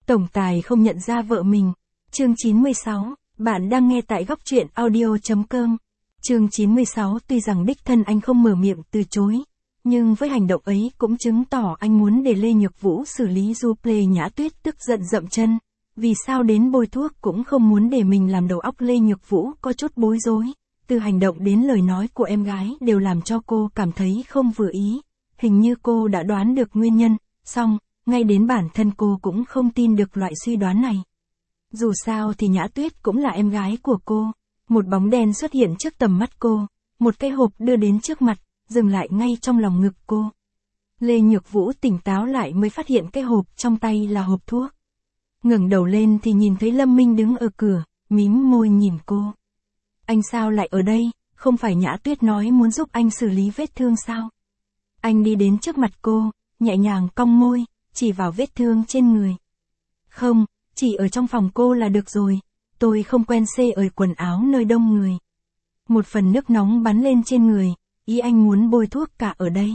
Tổng tài không nhận ra vợ mình. Chương 96, bạn đang nghe tại góc truyện audio.com. Chương 96 tuy rằng đích thân anh không mở miệng từ chối, nhưng với hành động ấy cũng chứng tỏ anh muốn để Lê Nhược Vũ xử lý Juple. Nhã Tuyết tức giận dậm chân. Vì sao đến bôi thuốc cũng không muốn để mình làm đầu óc. Lê Nhược Vũ có chút bối rối. Từ hành động đến lời nói của em gái đều làm cho cô cảm thấy không vừa ý. Hình như cô đã đoán được nguyên nhân, song, ngay đến bản thân cô cũng không tin được loại suy đoán này. Dù sao thì Nhã Tuyết cũng là em gái của cô. Một bóng đen xuất hiện trước tầm mắt cô, một cái hộp đưa đến trước mặt, dừng lại ngay trong lòng ngực cô. Lê Nhược Vũ tỉnh táo lại mới phát hiện cái hộp trong tay là hộp thuốc. Ngẩng đầu lên thì nhìn thấy Lâm Minh đứng ở cửa, mím môi nhìn cô. Anh sao lại ở đây, không phải Nhã Tuyết nói muốn giúp anh xử lý vết thương sao? Anh đi đến trước mặt cô, nhẹ nhàng cong môi, chỉ vào vết thương trên người. Không, chỉ ở trong phòng cô là được rồi, tôi không quen xê ởi quần áo nơi đông người. Một phần nước nóng bắn lên trên người, ý anh muốn bôi thuốc cả ở đây.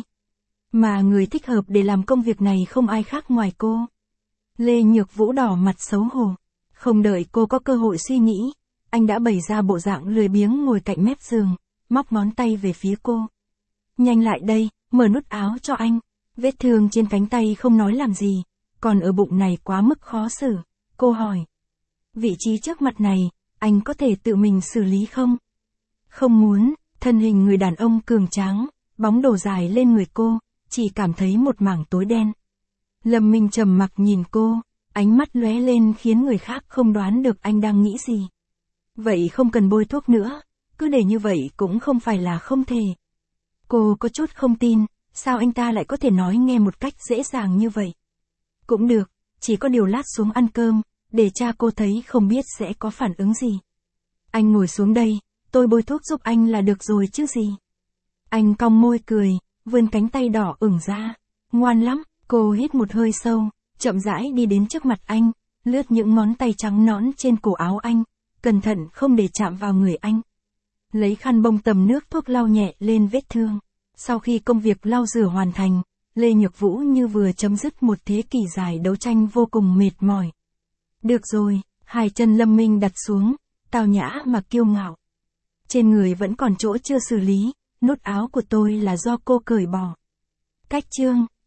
Mà người thích hợp để làm công việc này không ai khác ngoài cô. Lê Nhược Vũ đỏ mặt xấu hổ. Không đợi cô có cơ hội suy nghĩ, anh đã bày ra bộ dạng lười biếng ngồi cạnh mép giường, móc ngón tay về phía cô. Nhanh lại đây, mở nút áo cho anh. Vết thương trên cánh tay không nói làm gì, còn ở bụng này quá mức khó xử. Cô hỏi. Vị trí trước mặt này, anh có thể tự mình xử lý không? Không muốn. Thân hình người đàn ông cường tráng, bóng đổ dài lên người cô, chỉ cảm thấy một mảng tối đen. Lâm Minh trầm mặc nhìn cô, ánh mắt lóe lên khiến người khác không đoán được anh đang nghĩ gì. Vậy không cần bôi thuốc nữa, cứ để như vậy cũng không phải là không thể. Cô có chút không tin, sao anh ta lại có thể nói nghe một cách dễ dàng như vậy. Cũng được, chỉ có điều lát xuống ăn cơm, để cha cô thấy không biết sẽ có phản ứng gì. Anh ngồi xuống đây, tôi bôi thuốc giúp anh là được rồi chứ gì. Anh cong môi cười, vươn cánh tay đỏ ửng ra. Ngoan lắm. Cô hít một hơi sâu, chậm rãi đi đến trước mặt anh, lướt những ngón tay trắng nõn trên cổ áo anh, cẩn thận không để chạm vào người anh. Lấy khăn bông tầm nước thuốc lau nhẹ lên vết thương. Sau khi công việc lau rửa hoàn thành, Lê Nhược Vũ như vừa chấm dứt một thế kỷ dài đấu tranh vô cùng mệt mỏi. Được rồi, hai chân Lâm Minh đặt xuống, tao nhã mà kiêu ngạo. Trên người vẫn còn chỗ chưa xử lý, nút áo của tôi là do cô cởi bỏ. Cách chương